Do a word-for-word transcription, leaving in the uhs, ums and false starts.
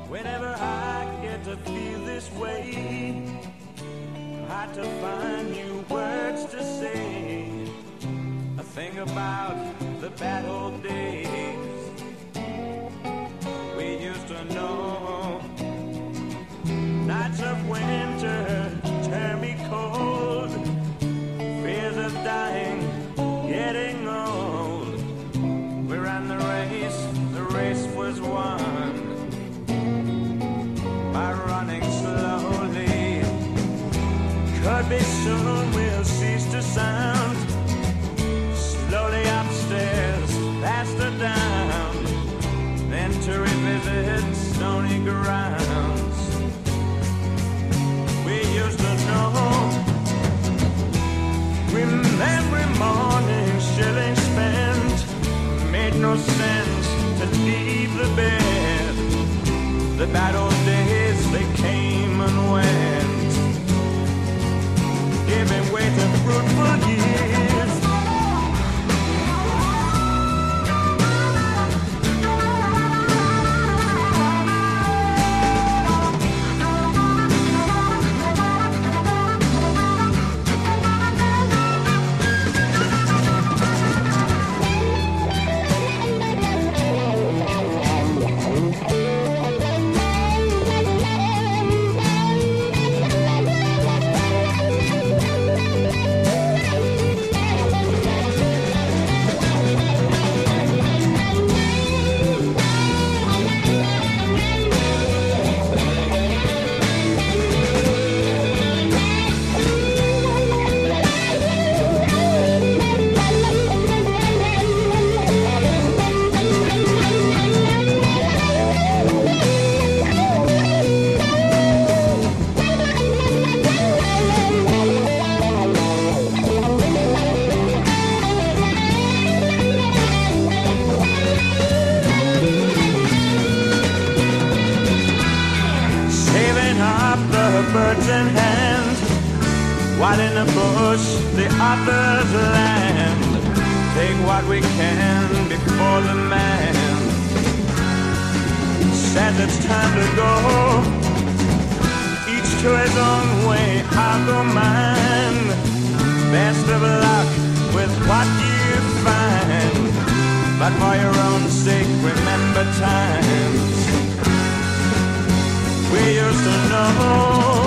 Whenever I get to feel this way, hard to find new words to say. I think about the bad old days we used to know. Nights of winter turn me cold, fears of dying, getting old. We ran the race, the race was won by running slowly. Could be soon we'll cease to sound. Slowly upstairs, faster down, then to revisit stony grounds we used to know. Remember morning shilling spent, made no sense to leave the bed. The bad old days, they came and went, giving way to fruitful years. Birds in hand, while in the bush the others land. Take what we can before the man says it's time to go. Each to his own way, I'll go mine. Best of luck with what you find, but for your own sake remember times we used to know.